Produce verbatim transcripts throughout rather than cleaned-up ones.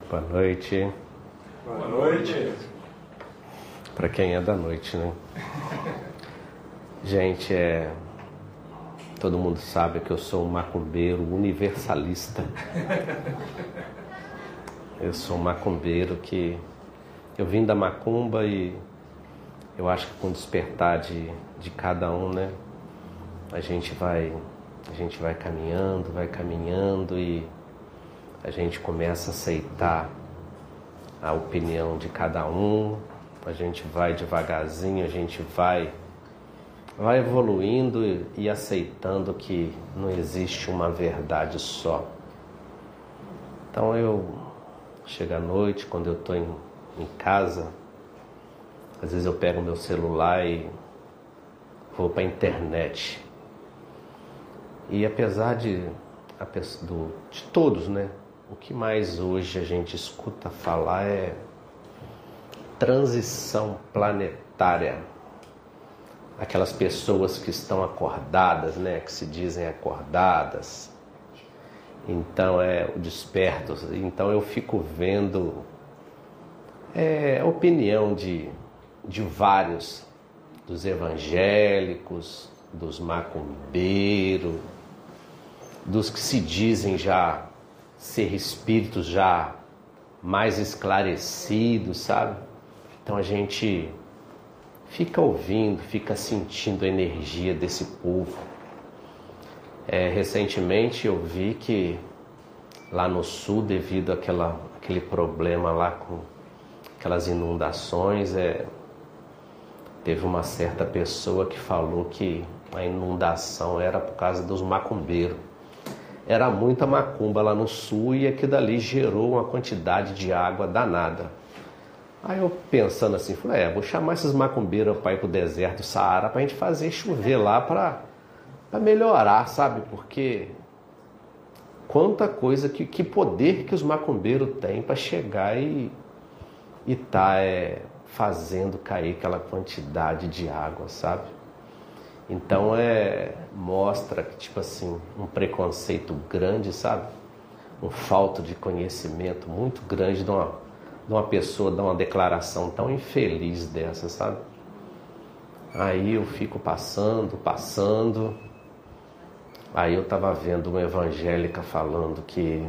Boa noite. Boa noite. Para quem é da noite, né? Gente, é... todo mundo sabe que eu sou um macumbeiro universalista. Eu sou um macumbeiro que... eu vim da macumba e eu acho que com o despertar de, de cada um, né? A gente vai, a gente vai caminhando, vai caminhando e a gente começa a aceitar a opinião de cada um. A gente vai devagarzinho, a gente vai, vai evoluindo e, e aceitando que não existe uma verdade só. Então eu chego à noite, quando eu estou em, em casa, às vezes eu pego meu celular e vou para a internet. E apesar de, do, de todos, né? O que mais hoje a gente escuta falar é transição planetária. Aquelas pessoas que estão acordadas, né? Que se dizem acordadas. Então é o desperto. Então eu fico vendo é, a opinião de, de vários, dos evangélicos, dos macumbeiros, dos que se dizem já ser espíritos já mais esclarecidos, sabe? Então a gente fica ouvindo, fica sentindo a energia desse povo. É, recentemente eu vi que lá no sul, devido àquela, àquele problema lá com aquelas inundações, é, teve uma certa pessoa que falou que a inundação era por causa dos macumbeiros. Era muita macumba lá no sul e aquilo dali gerou uma quantidade de água danada. Aí eu pensando assim, falei, é, vou chamar esses macumbeiros para ir pro deserto do Saara para a gente fazer chover lá para melhorar, sabe? Porque quanta coisa, que, que poder que os macumbeiros têm para chegar e e tá é, fazendo cair aquela quantidade de água, sabe? Então é, mostra que, tipo assim, um preconceito grande, sabe? Um falta de conhecimento muito grande de uma, de uma pessoa dar uma declaração tão infeliz dessa, sabe? Aí eu fico passando, passando. Aí eu tava vendo uma evangélica falando que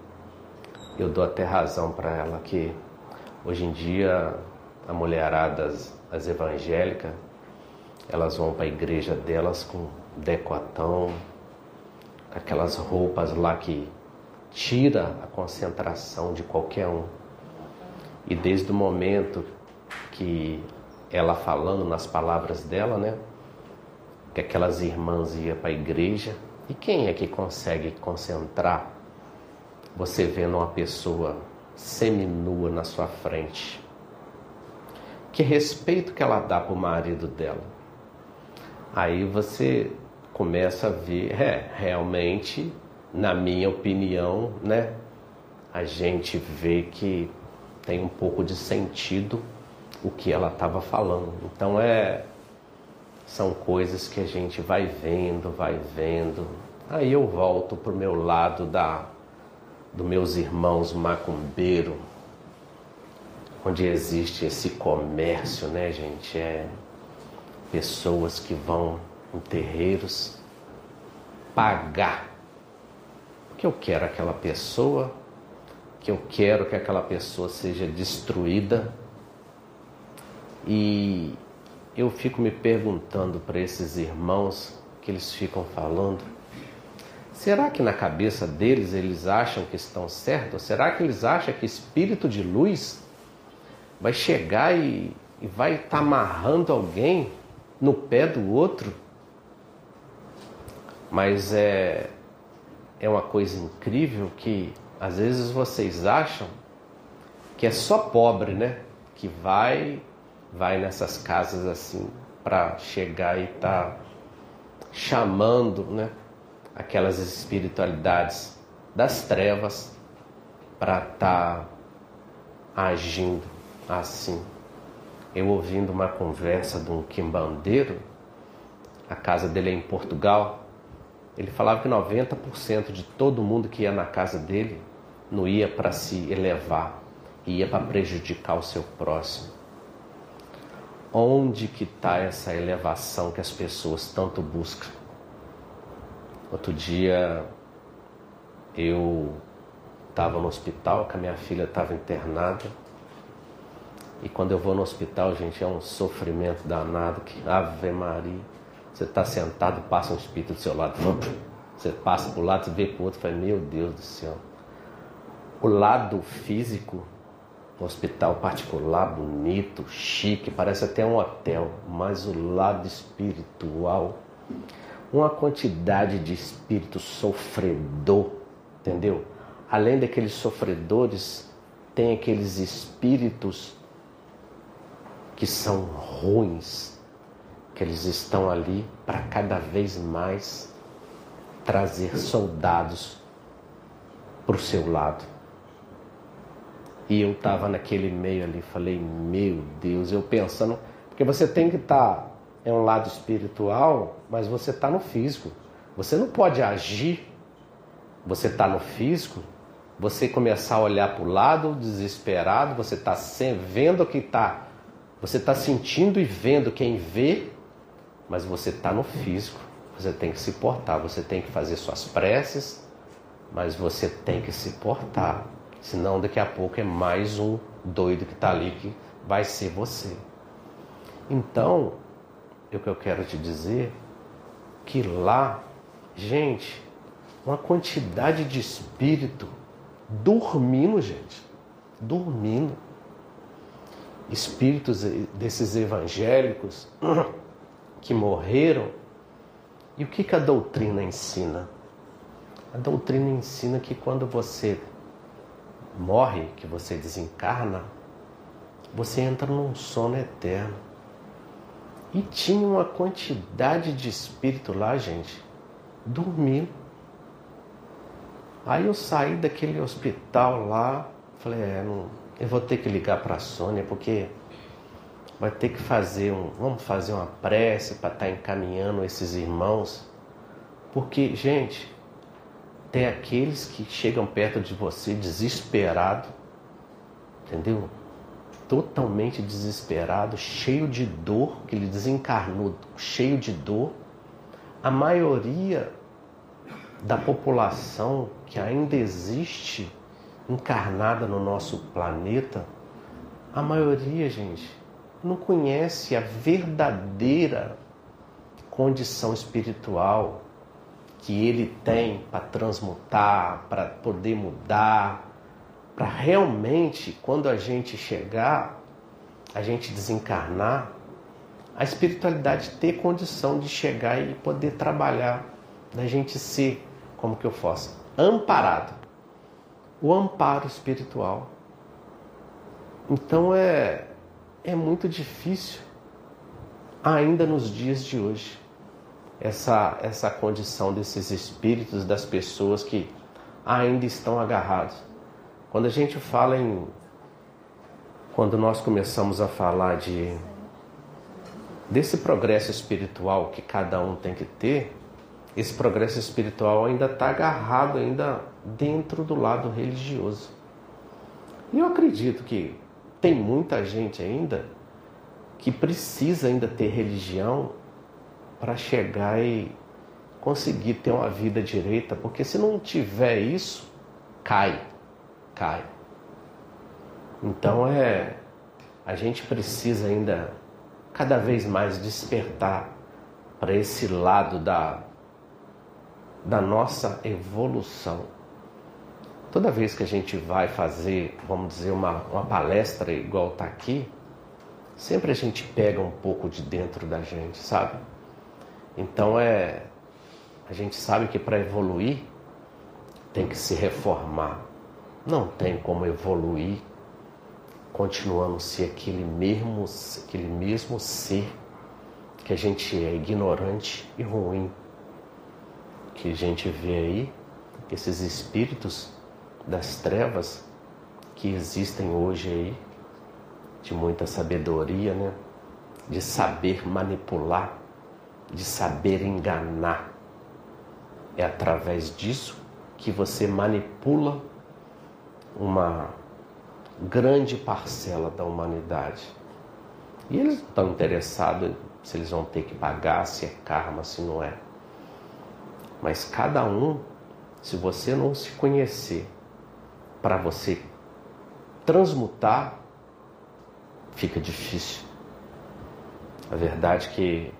eu dou até razão para ela, que hoje em dia a mulherada, as, as evangélicas, elas vão para a igreja delas com decotão, aquelas roupas lá que tira a concentração de qualquer um. E desde o momento que ela falando nas palavras dela, né, que aquelas irmãs iam para a igreja, e quem é que consegue concentrar você vendo uma pessoa seminua na sua frente? Que respeito que ela dá para o marido dela? Aí você começa a ver, é, realmente, na minha opinião, né, a gente vê que tem um pouco de sentido o que ela estava falando. Então é, são coisas que a gente vai vendo, vai vendo. Aí eu volto pro meu lado da, dos meus irmãos macumbeiro, onde existe esse comércio, né, gente? É pessoas que vão em terreiros pagar. Porque eu quero aquela pessoa, que eu quero que aquela pessoa seja destruída. E eu fico me perguntando para esses irmãos que eles ficam falando, será que na cabeça deles eles acham que estão certos? Será que eles acham que espírito de luz vai chegar e, e vai estar tá amarrando alguém no pé do outro? Mas é, é uma coisa incrível que às vezes vocês acham que é só pobre, né? Que vai, vai nessas casas assim para chegar e tá chamando, né, aquelas espiritualidades das trevas para tá agindo assim. Eu ouvindo uma conversa de um quimbandeiro, a casa dele é em Portugal, ele falava que noventa por cento de todo mundo que ia na casa dele não ia para se elevar, ia para prejudicar o seu próximo. Onde que está essa elevação que as pessoas tanto buscam? Outro dia eu estava no hospital, que a minha filha estava internada. E quando eu vou no hospital, gente, é um sofrimento danado. Que Ave Maria. Você está sentado, passa um espírito do seu lado. Você passa para o lado, você vê para o outro e fala, meu Deus do céu. O lado físico, um hospital particular, bonito, chique, parece até um hotel. Mas o lado espiritual, uma quantidade de espírito sofredor, entendeu? Além daqueles sofredores, tem aqueles espíritos que são ruins, que eles estão ali para cada vez mais trazer soldados para o seu lado. E eu estava naquele meio ali, falei, meu Deus, eu pensando, porque você tem que estar, é um lado espiritual, mas você está no físico. Você não pode agir, você está no físico, você começar a olhar para o lado desesperado, você está vendo que está, você está sentindo e vendo quem vê, mas você está no físico. Você tem que se portar, você tem que fazer suas preces, mas você tem que se portar. Senão daqui a pouco é mais um doido que está ali que vai ser você. Então, o que eu quero te dizer, que lá, gente, uma quantidade de espírito dormindo, gente, dormindo. Espíritos desses evangélicos que morreram. E o que, que a doutrina ensina? A doutrina ensina que quando você morre, que você desencarna, você entra num sono eterno. E tinha uma quantidade de espírito lá, gente, dormindo. Aí eu saí daquele hospital lá, falei, é, não, eu vou ter que ligar para a Sônia, porque vai ter que fazer um, vamos fazer uma prece para estar encaminhando esses irmãos. Porque, gente, tem aqueles que chegam perto de você desesperado, entendeu? Totalmente desesperado, cheio de dor, que ele desencarnou, cheio de dor. A maioria da população que ainda existe encarnada no nosso planeta, a maioria, gente, não conhece a verdadeira condição espiritual que ele tem para transmutar, para poder mudar, para realmente, quando a gente chegar, a gente desencarnar, a espiritualidade ter condição de chegar e poder trabalhar, da gente ser, como que eu faço, amparado. O amparo espiritual. Então é, é muito difícil, ainda nos dias de hoje, essa, essa condição desses espíritos, das pessoas que ainda estão agarrados. Quando a gente fala em... Quando nós começamos a falar de desse progresso espiritual que cada um tem que ter, esse progresso espiritual ainda está agarrado ainda dentro do lado religioso. E eu acredito que tem muita gente ainda que precisa ainda ter religião para chegar e conseguir ter uma vida direita, porque se não tiver isso, cai, cai. Então é, a gente precisa ainda cada vez mais despertar para esse lado da, da nossa evolução. Toda vez que a gente vai fazer, vamos dizer, uma, uma palestra igual está aqui, sempre a gente pega um pouco de dentro da gente, sabe? Então é, a gente sabe que para evoluir tem que se reformar. Não tem como evoluir continuando a ser aquele mesmo, aquele mesmo ser que a gente é ignorante e ruim. Que a gente vê aí, esses espíritos das trevas que existem hoje aí, de muita sabedoria, né? De saber manipular, de saber enganar. É através disso que você manipula uma grande parcela da humanidade. E eles não estão interessados se eles vão ter que pagar, se é karma, se não é. Mas cada um, se você não se conhecer para você transmutar, fica difícil. A verdade é que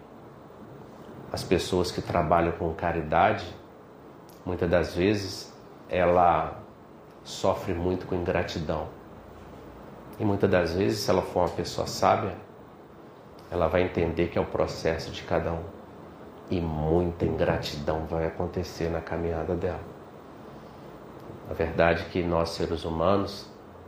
as pessoas que trabalham com caridade, muitas das vezes, ela sofre muito com ingratidão. E muitas das vezes, se ela for uma pessoa sábia, ela vai entender que é o processo de cada um. E muita ingratidão vai acontecer na caminhada dela. A verdade é que nós, seres humanos,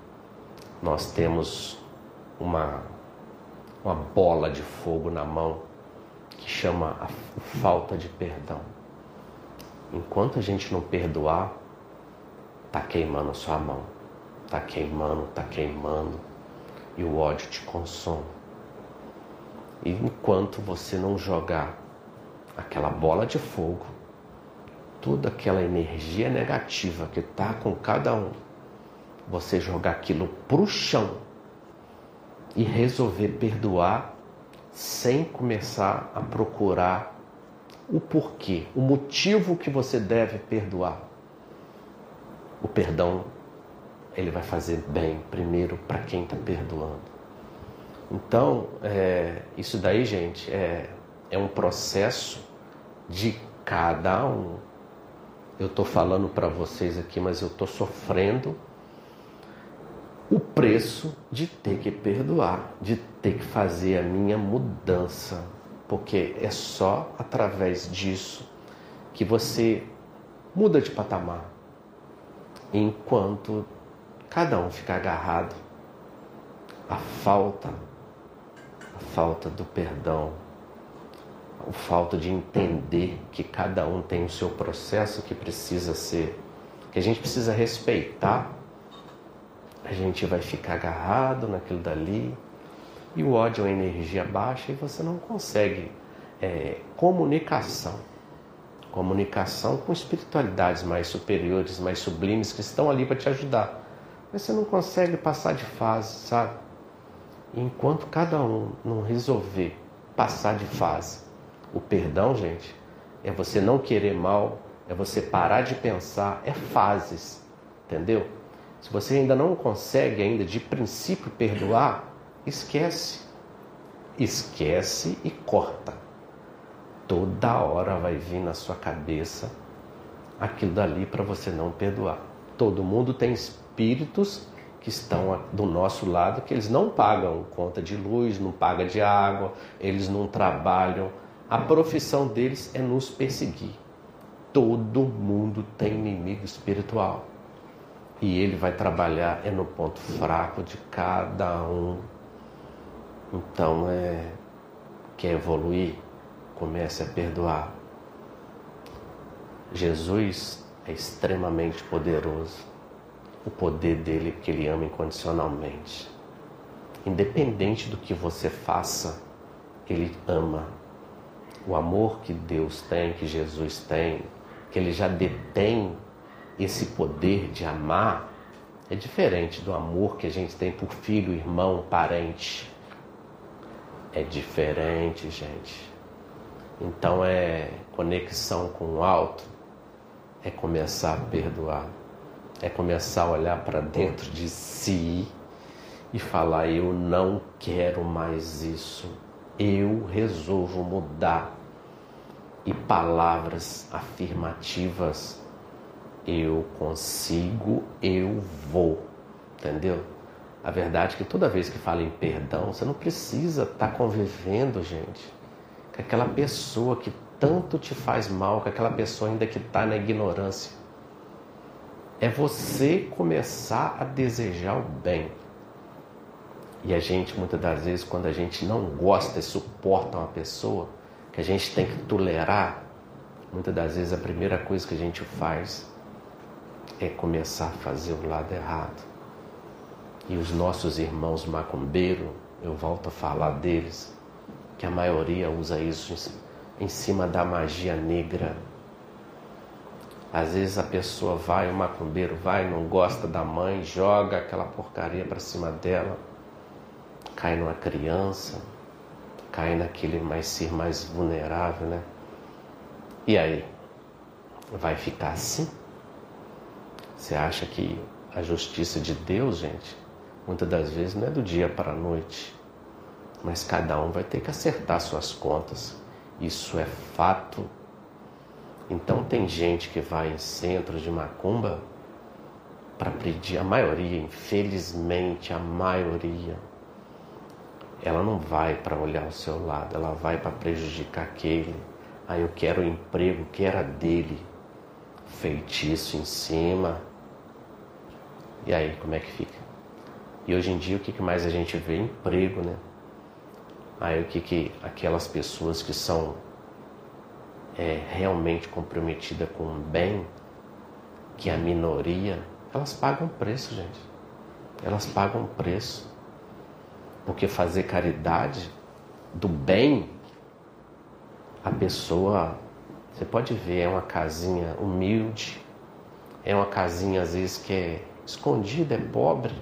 nós temos uma, uma bola de fogo na mão que chama a falta de perdão. Enquanto a gente não perdoar, tá queimando a sua mão. Tá queimando, tá queimando. E o ódio te consome. E enquanto você não jogar aquela bola de fogo, toda aquela energia negativa que está com cada um, você jogar aquilo pro chão e resolver perdoar sem começar a procurar o porquê, o motivo que você deve perdoar. O perdão, ele vai fazer bem primeiro para quem está perdoando. Então, é, isso daí, gente, é, é um processo de cada um. Eu estou falando para vocês aqui, mas eu estou sofrendo o preço de ter que perdoar, de ter que fazer a minha mudança. Porque é só através disso que você muda de patamar. Enquanto cada um fica agarrado à falta, à falta do perdão, a falta de entender que cada um tem o seu processo que precisa ser, que a gente precisa respeitar, a gente vai ficar agarrado naquilo dali, e o ódio é uma energia baixa e você não consegue é, comunicação. Comunicação com espiritualidades mais superiores, mais sublimes, que estão ali para te ajudar. Mas você não consegue passar de fase, sabe? E enquanto cada um não resolver passar de fase, o perdão, gente, é você não querer mal, é você parar de pensar, é fases, entendeu? Se você ainda não consegue ainda de princípio perdoar, esquece. Esquece e corta. Toda hora vai vir na sua cabeça aquilo dali para você não perdoar. Todo mundo tem espíritos que estão do nosso lado, que eles não pagam conta de luz, não pagam de água, eles não trabalham. A profissão deles é nos perseguir. Todo mundo tem inimigo espiritual. E ele vai trabalhar é no ponto fraco de cada um. Então, é, quer evoluir? Comece a perdoar. Jesus é extremamente poderoso. O poder dele é que ele ama incondicionalmente. Independente do que você faça, ele ama. O amor que Deus tem, que Jesus tem, que ele já detém esse poder de amar, é diferente do amor que a gente tem por filho, irmão, parente. É diferente, gente. Então é conexão com o alto, é começar a perdoar, é começar a olhar para dentro de si e falar: eu não quero mais isso, eu resolvo mudar. E palavras afirmativas: eu consigo, eu vou, entendeu? A verdade é que toda vez que fala em perdão, você não precisa estar convivendo, gente, com aquela pessoa que tanto te faz mal, com aquela pessoa ainda que está na ignorância. É você começar a desejar o bem. E a gente, muitas das vezes, quando a gente não gosta e suporta uma pessoa, que a gente tem que tolerar, muitas das vezes a primeira coisa que a gente faz é começar a fazer o lado errado. E os nossos irmãos macumbeiros, eu volto a falar deles, que a maioria usa isso em cima da magia negra. Às vezes a pessoa vai, o macumbeiro vai, não gosta da mãe, joga aquela porcaria para cima dela, cai numa criança, cai naquele mais ser mais vulnerável, né? E aí? Vai ficar assim? Você acha que a justiça de Deus, gente, muitas das vezes não é do dia para a noite, mas cada um vai ter que acertar suas contas. Isso é fato. Então tem gente que vai em centros de macumba para pedir, a maioria, infelizmente a maioria, ela não vai para olhar ao seu lado, ela vai para prejudicar aquele. Aí eu quero o emprego que era dele, feitiço em cima. E aí, como é que fica? E hoje em dia o que mais a gente vê? Emprego, né? Aí o que que aquelas pessoas que são é, realmente comprometidas com o bem, que é a minoria, elas pagam preço, gente. Elas pagam preço. Porque fazer caridade do bem, a pessoa, você pode ver, é uma casinha humilde, é uma casinha às vezes que é escondida, é pobre.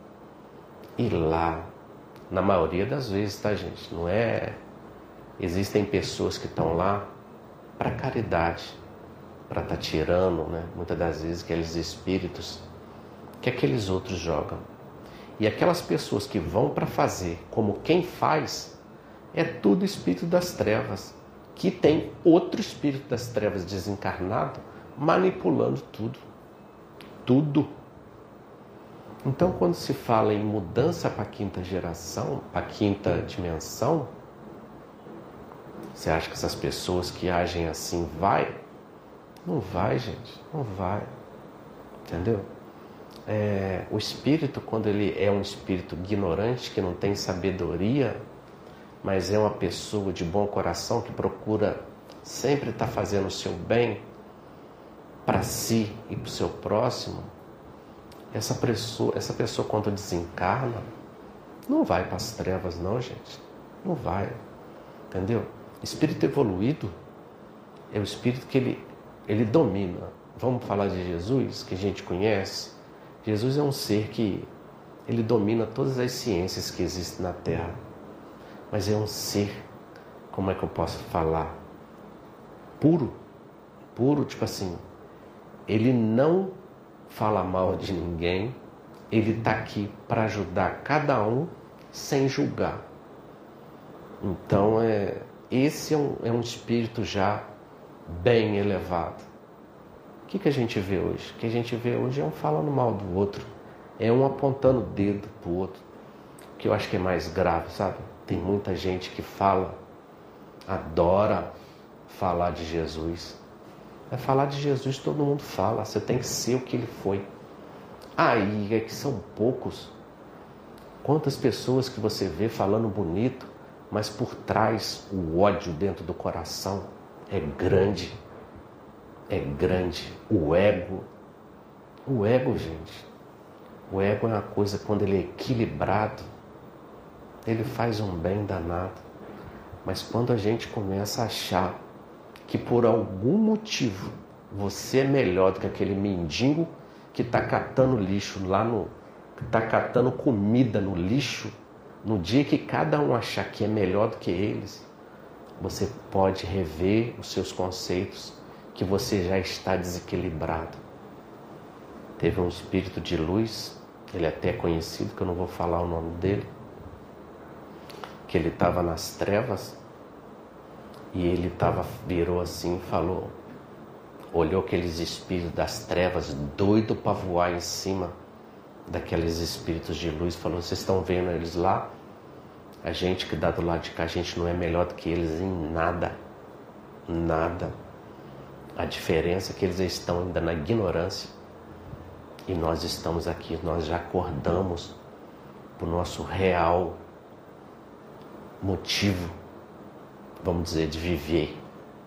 E lá, na maioria das vezes, tá, gente? Não é... Existem pessoas que estão lá para caridade, para estar tá tirando, né? Muitas das vezes, aqueles espíritos que aqueles outros jogam. E aquelas pessoas que vão para fazer como quem faz, é tudo espírito das trevas, que tem outro espírito das trevas desencarnado manipulando tudo. Tudo. Então, quando se fala em mudança para a quinta geração, para a quinta dimensão, você acha que essas pessoas que agem assim vai? Não vai, gente. Não vai. Entendeu? É, o espírito, quando ele é um espírito ignorante, que não tem sabedoria, mas é uma pessoa de bom coração que procura sempre estar fazendo o seu bem para si e para o seu próximo, essa pessoa, essa pessoa quando desencarna, não vai para as trevas não, gente. Não vai. Entendeu? Espírito evoluído é o espírito que ele, ele domina. Vamos falar de Jesus, que a gente conhece. Jesus é um ser que ele domina todas as ciências que existem na Terra. Mas é um ser, como é que eu posso falar? Puro. Puro, tipo assim, ele não fala mal de ninguém. Ele está aqui para ajudar cada um sem julgar. Então, é, esse é um, é um espírito já bem elevado. O que, que a gente vê hoje? O que a gente vê hoje é um falando mal do outro. É um apontando o dedo para o outro. O que eu acho que é mais grave, sabe? Tem muita gente que fala, adora falar de Jesus. É falar de Jesus, todo mundo fala. Você tem que ser o que ele foi. Aí é que são poucos. Quantas pessoas que você vê falando bonito, mas por trás o ódio dentro do coração é grande. É grande. O ego. O ego, gente. O ego é uma coisa, quando ele é equilibrado, ele faz um bem danado. Mas quando a gente começa a achar que por algum motivo você é melhor do que aquele mendigo que está catando lixo lá no... que está catando comida no lixo, no dia que cada um achar que é melhor do que eles, você pode rever os seus conceitos, que você já está desequilibrado. Teve um espírito de luz, ele é até conhecido, que eu não vou falar o nome dele, que ele estava nas trevas, e ele tava, virou assim e falou, olhou aqueles espíritos das trevas, doido para voar em cima daqueles espíritos de luz, falou, vocês estão vendo eles lá? A gente que dá do lado de cá, a gente não é melhor do que eles em nada. Nada. A diferença é que eles estão ainda na ignorância. E nós estamos aqui, nós já acordamos para o nosso real motivo, vamos dizer, de viver.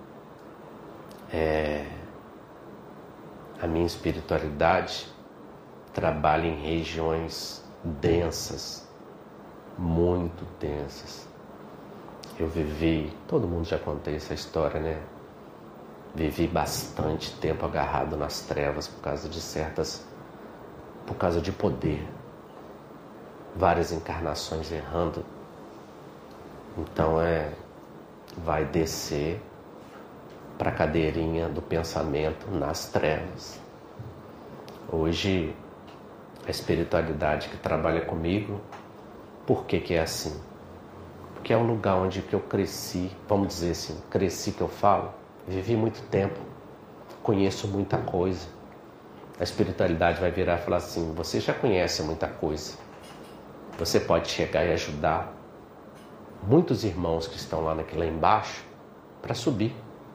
É... A minha espiritualidade trabalha em regiões densas, muito densas. Eu vivi, todo mundo já contei essa história, né? Vivi bastante tempo agarrado nas trevas por causa de certas... por causa de poder. Várias encarnações errando. Então é... vai descer para a cadeirinha do pensamento nas trevas. Hoje, a espiritualidade que trabalha comigo, por que que é assim? Porque é um lugar onde que eu cresci, vamos dizer assim, cresci que eu falo, vivi muito tempo, conheço muita coisa. A espiritualidade vai virar e falar assim, você já conhece muita coisa, você pode chegar e ajudar muitos irmãos que estão lá, naquele, lá embaixo para subir.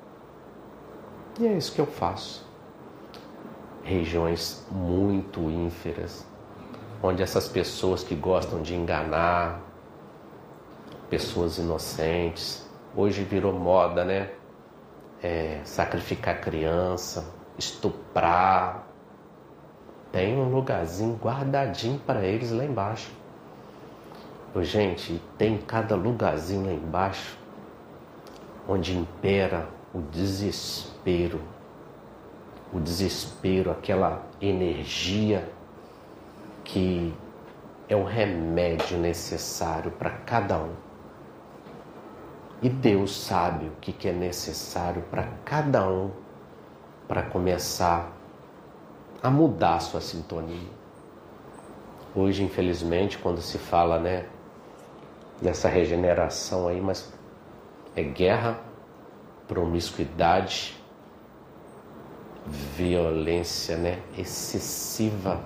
E é isso que eu faço. Regiões muito ínferas, onde essas pessoas que gostam de enganar, pessoas inocentes, hoje virou moda, né? É, sacrificar criança, estuprar. Tem um lugarzinho guardadinho para eles lá embaixo. Ô, gente, tem cada lugarzinho lá embaixo onde impera o desespero. O desespero, aquela energia que é um remédio necessário para cada um. E Deus sabe o que é necessário para cada um para começar a mudar a sua sintonia. Hoje, infelizmente, quando se fala, né, dessa regeneração aí, mas é guerra, promiscuidade, violência, né, excessiva,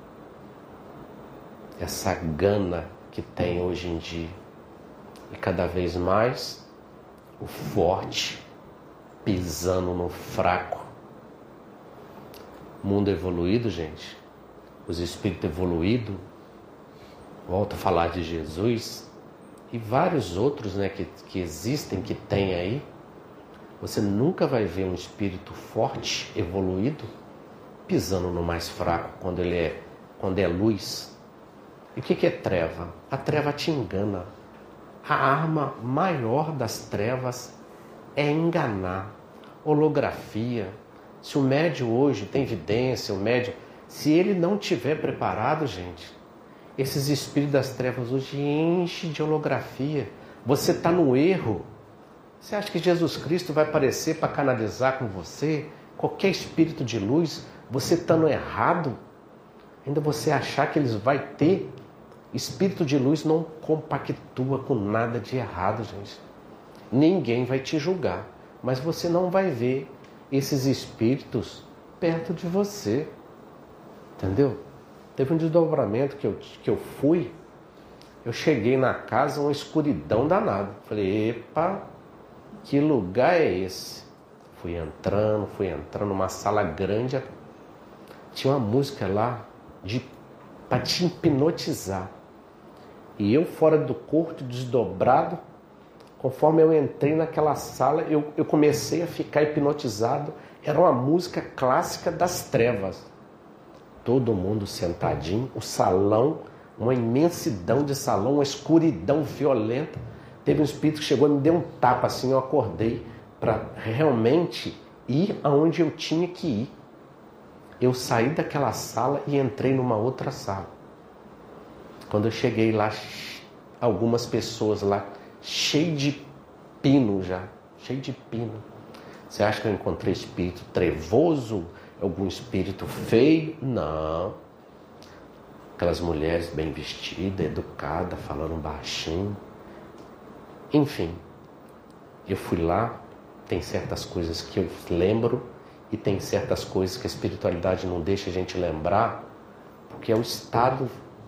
essa gana que tem hoje em dia. E cada vez mais o forte pisando no fraco. Mundo evoluído, gente, os espíritos evoluídos, volto a falar de Jesus e vários outros, né, que, que existem, que tem aí. Você nunca vai ver um espírito forte, evoluído, pisando no mais fraco quando ele é, quando é luz. E o que que é treva? A treva te engana. A arma maior das trevas é enganar. Holografia. Se o médium hoje tem evidência, o médium, se ele não tiver preparado, gente, esses espíritos das trevas hoje enchem de holografia. Você está no erro. Você acha que Jesus Cristo vai aparecer para canalizar com você? Qualquer espírito de luz, você estando errado, ainda você achar que eles vão ter. Espírito de luz não compactua com nada de errado, gente. Ninguém vai te julgar, mas você não vai ver esses espíritos perto de você. Entendeu? Teve um desdobramento que eu, que eu fui, eu cheguei na casa, uma escuridão danada. Falei, epa, que lugar é esse? Fui entrando, fui entrando numa sala grande. Tinha uma música lá de, para te hipnotizar. E eu fora do corpo, desdobrado, conforme eu entrei naquela sala, eu, eu comecei a ficar hipnotizado. Era uma música clássica das trevas. Todo mundo sentadinho, o salão, uma imensidão de salão, uma escuridão violenta. Teve um espírito que chegou e me deu um tapa assim, eu acordei para realmente ir aonde eu tinha que ir. Eu saí daquela sala e entrei numa outra sala. Quando eu cheguei lá, algumas pessoas lá, cheio de pino já, cheio de pino. Você acha que eu encontrei espírito trevoso? Algum espírito feio? Não. Aquelas mulheres bem vestidas, educadas, falando baixinho. Enfim, eu fui lá, tem certas coisas que eu lembro e tem certas coisas que a espiritualidade não deixa a gente lembrar, porque é o estado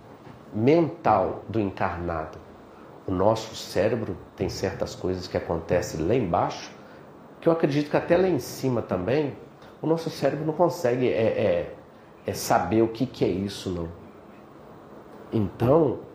mental do encarnado. O nosso cérebro tem certas coisas que acontecem lá embaixo, que eu acredito que até lá em cima também, o nosso cérebro não consegue é, é, é saber o que, que é isso, não. Então,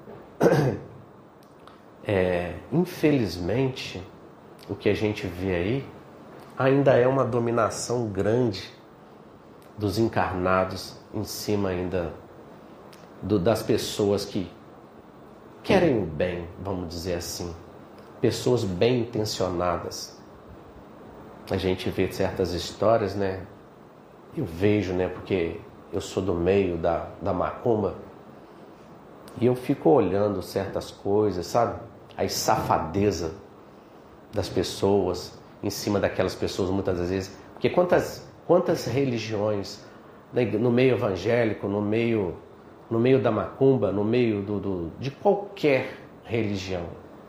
é, infelizmente, o que a gente vê aí ainda é uma dominação grande dos encarnados em cima ainda do, das pessoas que querem o bem, vamos dizer assim. Pessoas bem intencionadas. a gente vê certas histórias, né? Eu vejo, né? Porque eu sou do meio da, da macumba e eu fico olhando certas coisas, sabe? A safadeza das pessoas em cima daquelas pessoas muitas das vezes. Porque quantas, quantas religiões, né, no meio evangélico, no meio, no meio da macumba, no meio do, do, de qualquer religião,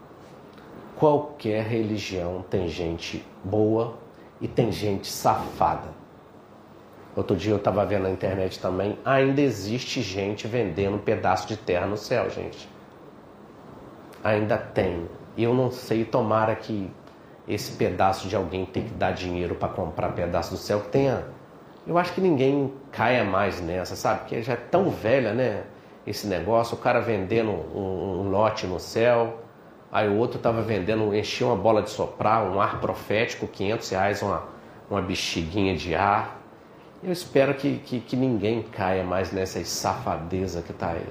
qualquer religião tem gente boa e tem gente safada. Outro dia eu estava vendo na internet também, ainda existe gente vendendo um pedaço de terra no céu, gente. Ainda tem. E eu não sei, tomara que esse pedaço de alguém tem que dar dinheiro para comprar pedaço do céu, que tenha... Eu acho que ninguém caia mais nessa, sabe? Porque já é tão velha, né? Esse negócio, o cara vendendo um, um lote no céu, aí o outro estava vendendo, enchia uma bola de soprar, um ar profético, quinhentos reais, uma, uma bexiguinha de ar. Eu espero que, que, que ninguém caia mais nessa safadeza que está aí.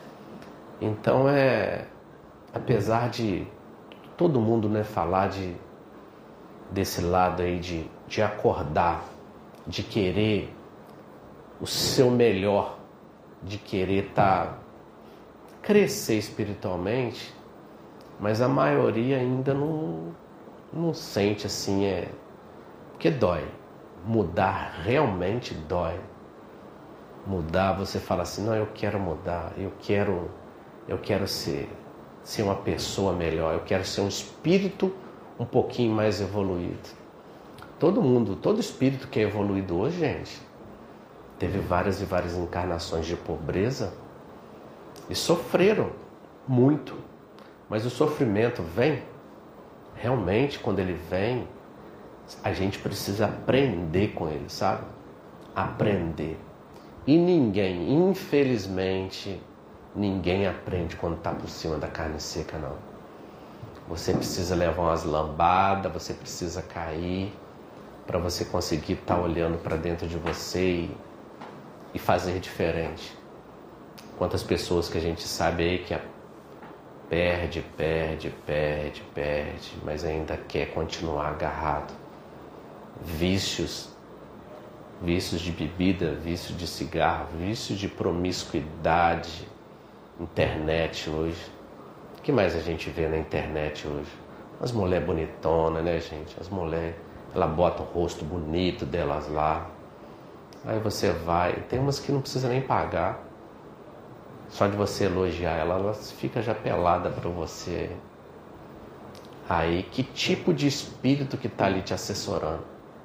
Então, é... apesar de todo mundo, né, falar de, desse lado aí de, de acordar, de querer o seu melhor, de querer tá, crescer espiritualmente, mas a maioria ainda não, não sente assim, é, porque dói. Mudar realmente dói. Mudar, você fala assim, não, eu quero mudar, eu quero, eu quero ser, ser uma pessoa melhor, eu quero ser um espírito um pouquinho mais evoluído. Todo mundo, todo espírito que é evoluído hoje, gente, teve várias e várias encarnações de pobreza e sofreram muito. Mas o sofrimento vem, realmente, quando ele vem, a gente precisa aprender com ele, sabe? Aprender. E ninguém, infelizmente, ninguém aprende quando está por cima da carne seca, não. Você precisa levar umas lambadas, você precisa cair para você conseguir estar tá olhando para dentro de você e, e fazer diferente. Quantas pessoas que a gente sabe aí que perde, perde, perde, perde, mas ainda quer continuar agarrado. Vícios, vícios de bebida, vícios de cigarro, vícios de promiscuidade, internet hoje. O que mais a gente vê na internet hoje? As mulheres bonitonas, né, gente? As mulheres, ela bota o rosto bonito delas lá. Aí você vai, tem umas que não precisa nem pagar. Só de você elogiar ela, ela fica já pelada para você. Aí, que tipo de espírito que está ali te assessorando?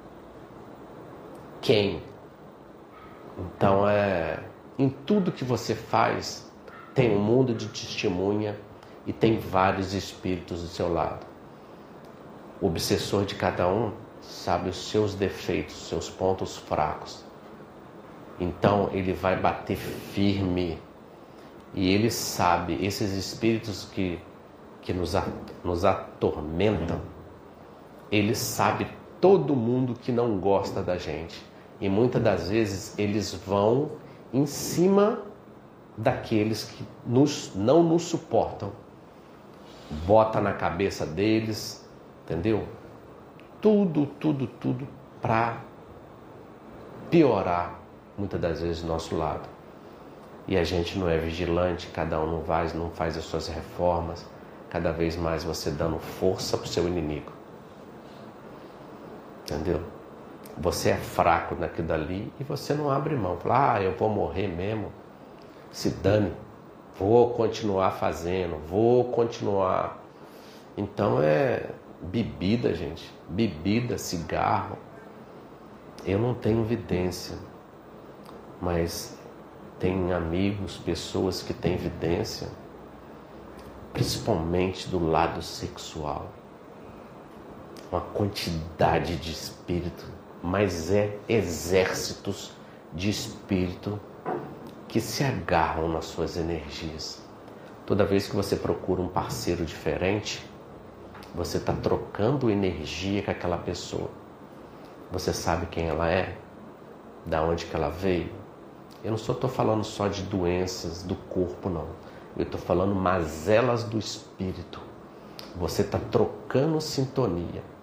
Quem? Então, é, em tudo que você faz, tem um mundo de testemunha e tem vários espíritos do seu lado. O obsessor de cada um sabe os seus defeitos, os seus pontos fracos. Então, ele vai bater firme. E ele sabe, esses espíritos que, que nos, nos atormentam, ele sabe todo mundo que não gosta da gente. E muitas das vezes eles vão em cima daqueles que nos, não nos suportam. Bota na cabeça deles, entendeu? Tudo, tudo, tudo para piorar, muitas das vezes, do nosso lado. E a gente não é vigilante, cada um não faz, não faz as suas reformas, cada vez mais você dando força para o seu inimigo. Entendeu? Você é fraco naquilo dali e você não abre mão. Fala, ah, eu vou morrer mesmo, se dane, vou continuar fazendo, vou continuar. Então é bebida, gente, bebida, cigarro. Eu não tenho evidência, mas tem amigos, pessoas que têm evidência, principalmente do lado sexual. Uma quantidade de espírito, mas é exércitos de espírito que se agarram nas suas energias. Toda vez que você procura um parceiro diferente, você está trocando energia com aquela pessoa. Você sabe quem ela é? Da onde que ela veio? Eu não estou falando só de doenças do corpo, não. Eu estou falando mazelas do espírito. Você está trocando sintonia.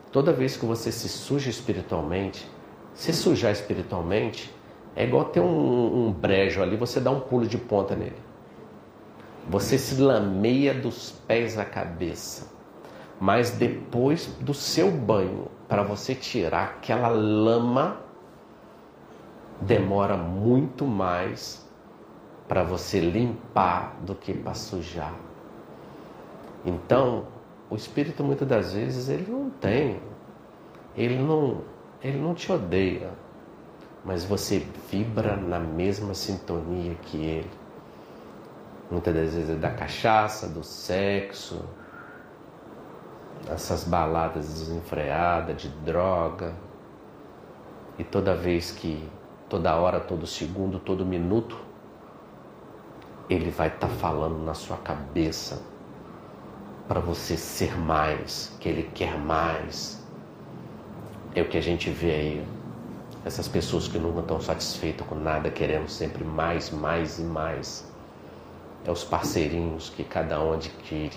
Toda vez que você se suja espiritualmente, se sujar espiritualmente, é igual ter um, um brejo ali, você dá um pulo de ponta nele. Você se lameia dos pés à cabeça. Mas depois do seu banho, para você tirar aquela lama, demora muito mais para você limpar do que para sujar. Então, o espírito muitas das vezes ele não tem, ele não, ele não te odeia, mas você vibra na mesma sintonia que ele. Muitas das vezes é da cachaça, do sexo, essas baladas desenfreadas, de droga. E toda vez que, toda hora, todo segundo, todo minuto, ele vai estar tá falando na sua cabeça para você ser mais, que ele quer mais. É o que a gente vê aí. Essas pessoas que nunca estão satisfeitas com nada, querendo sempre mais, mais e mais. É os parceirinhos que cada um adquire.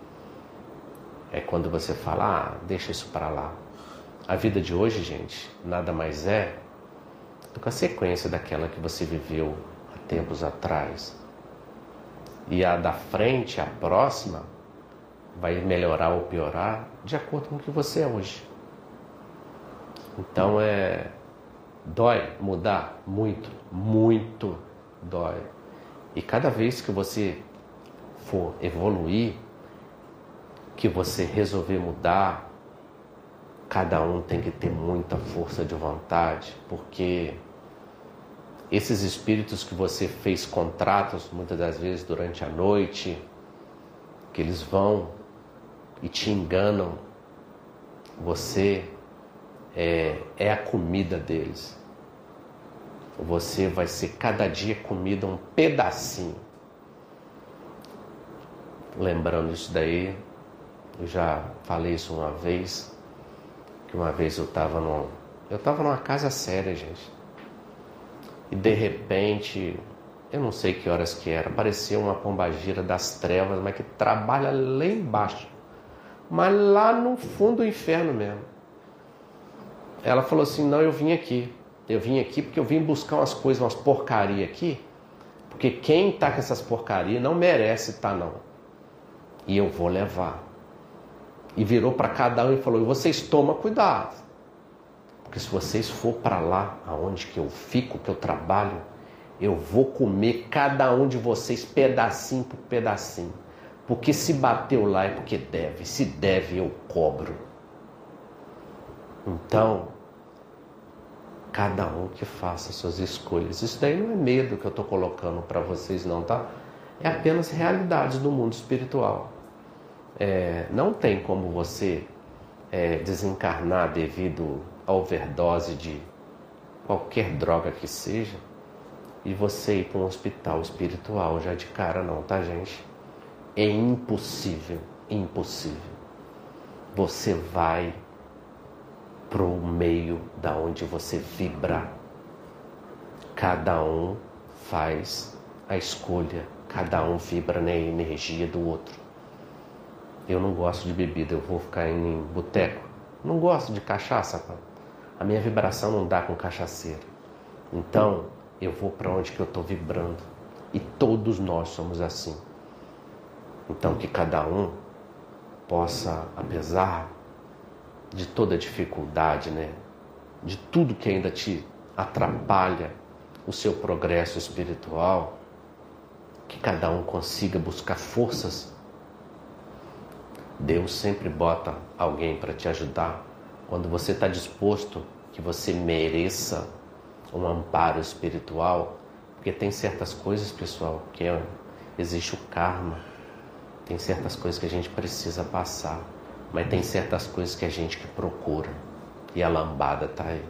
É quando você fala, ah, deixa isso para lá. A vida de hoje, gente, nada mais é do que a sequência daquela que você viveu há tempos atrás. E a da frente, a próxima, vai melhorar ou piorar de acordo com o que você é hoje. Então é... dói mudar? Muito, muito dói. E cada vez que você for evoluir, que você resolver mudar, cada um tem que ter muita força de vontade, porque esses espíritos que você fez contratos, muitas das vezes durante a noite, que eles vão e te enganam, você é, é a comida deles. Você vai ser cada dia comida um pedacinho. Lembrando isso daí, eu já falei isso uma vez, que uma vez eu estava num, eu estava numa casa séria, gente. E de repente, eu não sei que horas que era, apareceu uma pombagira das trevas, mas que trabalha lá embaixo. Mas lá no fundo do inferno mesmo. Ela falou assim, não, eu vim aqui. Eu vim aqui porque eu vim buscar umas coisas, umas porcaria aqui. Porque quem tá com essas porcarias não merece estar, não. E eu vou levar. E virou para cada um e falou, vocês tomam cuidado. Porque se vocês for para lá, aonde que eu fico, que eu trabalho, eu vou comer cada um de vocês pedacinho por pedacinho. Porque se bateu lá é porque deve. Se deve, eu cobro. Então, cada um que faça suas escolhas. Isso daí não é medo que eu estou colocando para vocês, não, tá? É apenas realidades do mundo espiritual. É, não tem como você é, desencarnar devido a overdose de qualquer droga que seja e você ir para um hospital espiritual já de cara, não, tá, gente? É impossível, impossível. Você vai para o meio da onde você vibra. Cada um faz a escolha, cada um vibra na energia do outro. Eu não gosto de bebida, eu vou ficar em boteco. Não gosto de cachaça, pá. A minha vibração não dá com cachaceiro. Então, eu vou para onde que eu estou vibrando. E todos nós somos assim. Então, que cada um possa, apesar de toda dificuldade, né, de tudo que ainda te atrapalha o seu progresso espiritual, que cada um consiga buscar forças. Deus sempre bota alguém para te ajudar. Quando você está disposto que você mereça um amparo espiritual, porque tem certas coisas, pessoal, que é, existe o karma, tem certas coisas que a gente precisa passar, mas tem certas coisas que a gente que procura, e a lambada está aí.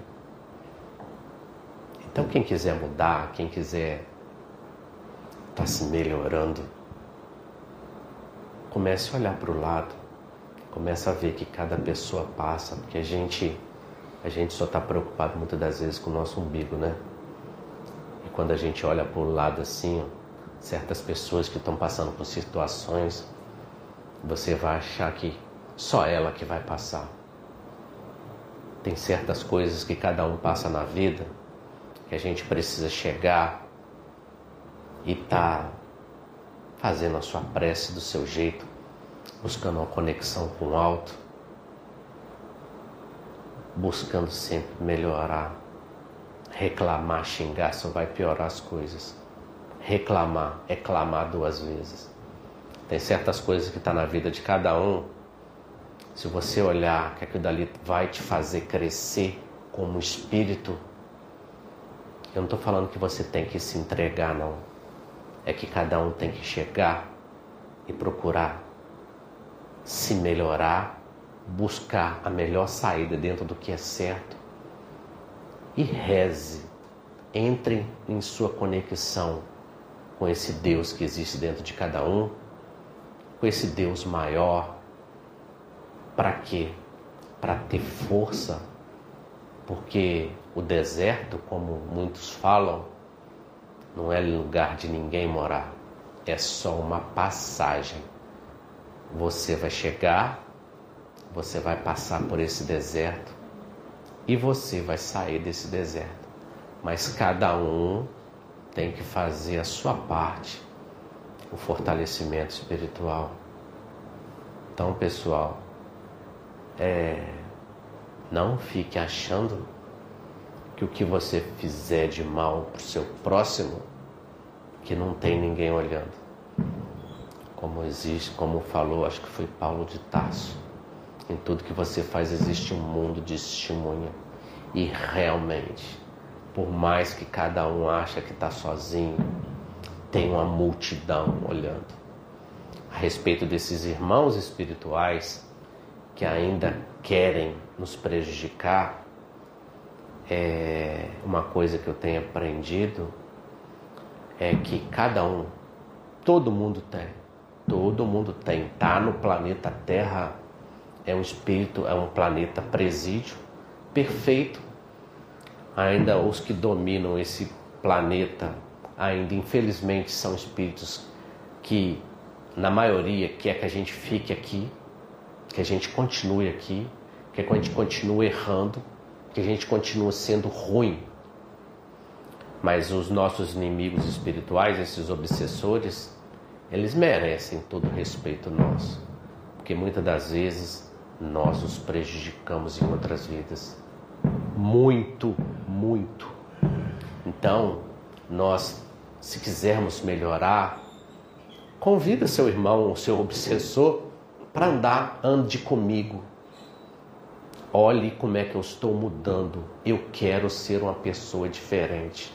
Então quem quiser mudar, quem quiser estar tá se melhorando, comece a olhar para o lado, comece a ver que cada pessoa passa, porque a gente, a gente só está preocupado muitas das vezes com o nosso umbigo, né? E quando a gente olha para o lado assim, ó, certas pessoas que estão passando por situações, você vai achar que só ela que vai passar. Tem certas coisas que cada um passa na vida que a gente precisa chegar e tá fazendo a sua prece do seu jeito, buscando uma conexão com o alto, buscando sempre melhorar. Reclamar, xingar só vai piorar as coisas. Reclamar é clamar duas vezes. Tem certas coisas que estão na vida de cada um. Se você olhar que aquilo dali vai te fazer crescer como espírito, eu não estou falando que você tem que se entregar, não. É que cada um tem que chegar e procurar se melhorar, buscar a melhor saída dentro do que é certo e reze. Entre em sua conexão com esse Deus que existe dentro de cada um, com esse Deus maior. Para quê? Para ter força, porque o deserto, como muitos falam, não é lugar de ninguém morar, é só uma passagem. Você vai chegar, você vai passar por esse deserto e você vai sair desse deserto. Mas cada um tem que fazer a sua parte, o fortalecimento espiritual. Então, pessoal, é, não fique achando que o que você fizer de mal para o seu próximo, que não tem ninguém olhando. Como existe, como falou, acho que foi Paulo de Tarso, em tudo que você faz existe um mundo de testemunha. E realmente, por mais que cada um acha que está sozinho, tem uma multidão olhando. A respeito desses irmãos espirituais que ainda querem nos prejudicar, é uma coisa que eu tenho aprendido é que cada um, todo mundo tem, todo mundo tem, tá no planeta Terra, é um espírito, é um planeta presídio perfeito. Ainda os que dominam esse planeta, ainda infelizmente são espíritos que na maioria quer que a gente fique aqui, que a gente continue aqui, que a gente continue errando, que a gente continue sendo ruim. Mas os nossos inimigos espirituais, esses obsessores, eles merecem todo o respeito nosso, porque muitas das vezes nós os prejudicamos em outras vidas. Muito, muito. Então, nós, se quisermos melhorar, convida seu irmão, seu obsessor, para andar, ande comigo. Olhe como é que eu estou mudando. Eu quero ser uma pessoa diferente.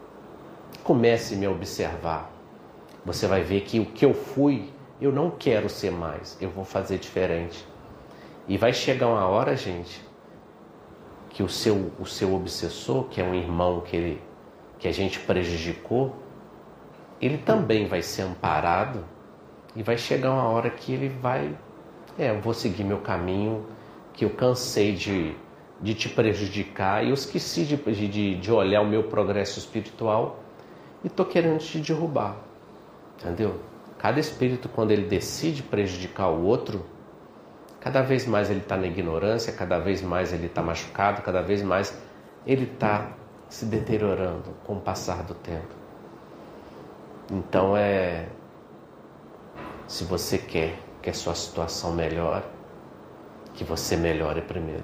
Comece a me observar. Você vai ver que o que eu fui, eu não quero ser mais. Eu vou fazer diferente. E vai chegar uma hora, gente, que o seu, o seu obsessor, que é um irmão que, ele, que a gente prejudicou, ele também vai ser amparado. E vai chegar uma hora que ele vai, é, eu vou seguir meu caminho, que eu cansei de, de te prejudicar e eu esqueci de, de, de olhar o meu progresso espiritual e estou querendo te derrubar, entendeu? Cada espírito, quando ele decide prejudicar o outro, cada vez mais ele está na ignorância, cada vez mais ele está machucado, cada vez mais ele está se deteriorando com o passar do tempo. Então, é, se você quer que a sua situação melhore, que você melhore primeiro.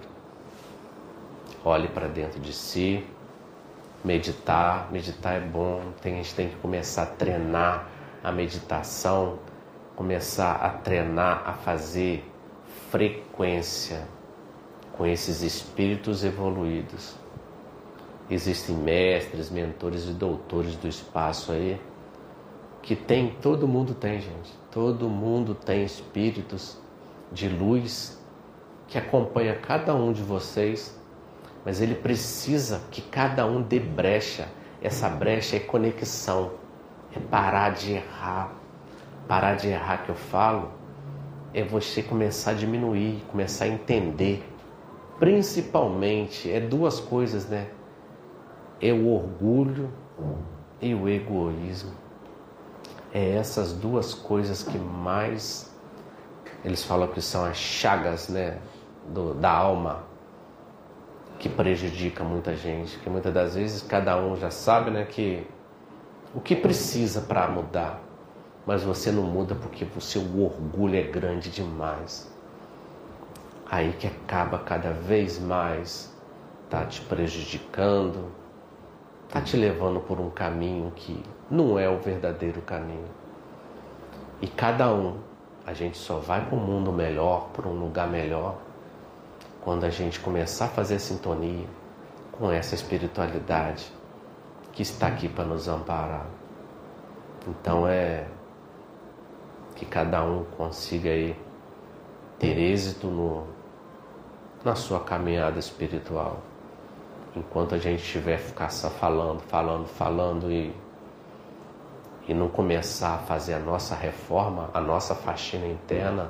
Olhe para dentro de si, meditar. Meditar é bom, tem, a gente tem que começar a treinar a meditação, começar a treinar a fazer frequência com esses espíritos evoluídos. Existem mestres, mentores e doutores do espaço aí, que tem, todo mundo tem, gente. Todo mundo tem espíritos de luz que acompanha cada um de vocês, mas ele precisa que cada um dê brecha. Essa brecha é conexão, é parar de errar. Parar de errar que eu falo é você começar a diminuir, começar a entender. Principalmente, é duas coisas, né? É o orgulho e o egoísmo. É essas duas coisas que mais, eles falam que são as chagas, né, do, da alma. que prejudica muita gente, que muitas das vezes cada um já sabe, né, que o que precisa para mudar, mas você não muda porque o seu orgulho é grande demais. Aí que acaba cada vez mais tá te prejudicando, tá te levando por um caminho que não é o verdadeiro caminho. E cada um, a gente só vai para um mundo melhor, para um lugar melhor, quando a gente começar a fazer sintonia com essa espiritualidade que está aqui para nos amparar. Então é que cada um consiga aí ter êxito no, na sua caminhada espiritual. Enquanto a gente estiver ficar só falando, falando, falando e, e não começar a fazer a nossa reforma, a nossa faxina interna,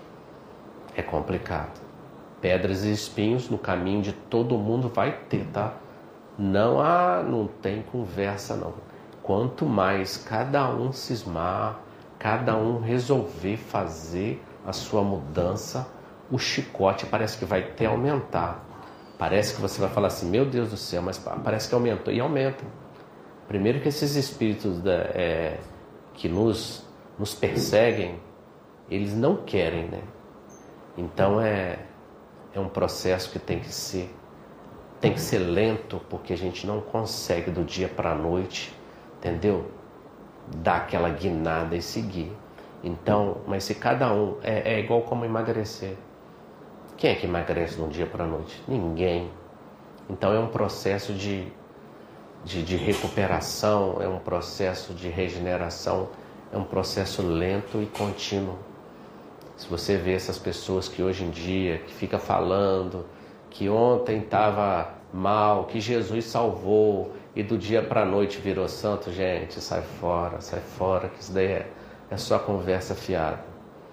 é complicado. Pedras e espinhos no caminho de todo mundo vai ter, tá? Não, ah, não tem conversa não. Quanto mais cada um cismar, cada um resolver fazer a sua mudança, o chicote parece que vai até aumentar. Parece que você vai falar assim, meu Deus do céu, mas parece que aumentou. E aumenta. Primeiro que esses espíritos da, é, que nos, nos perseguem, eles não querem, né? Então é, é um processo que tem que ser, tem que ser lento, porque a gente não consegue do dia para a noite, entendeu? Dar aquela guinada e seguir. Então, mas se cada um, é, é igual como emagrecer. Quem é que emagrece de um dia para a noite? Ninguém. Então é um processo de, de, de recuperação, é um processo de regeneração, é um processo lento e contínuo. Se você vê essas pessoas que hoje em dia, que fica falando que ontem estava mal, que Jesus salvou e do dia para a noite virou santo, gente, sai fora, sai fora, que isso daí é, é só conversa fiada.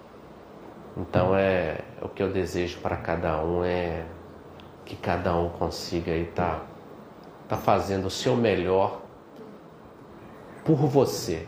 Então é o que eu desejo para cada um é que cada um consiga aí tá, tá fazendo o seu melhor por você.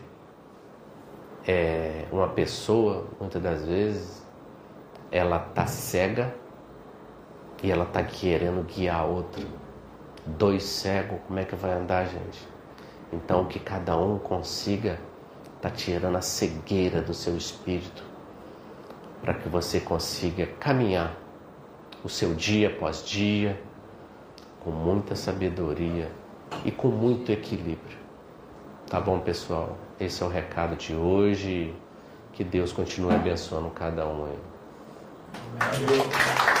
É uma pessoa, muitas das vezes, ela tá cega e ela tá querendo guiar a outra. Dois cegos, como é que vai andar, gente? Então que cada um consiga tá tirando a cegueira do seu espírito, para que você consiga caminhar o seu dia após dia com muita sabedoria e com muito equilíbrio. Tá bom, pessoal? Esse é o recado de hoje. Que Deus continue abençoando cada um aí. Amém.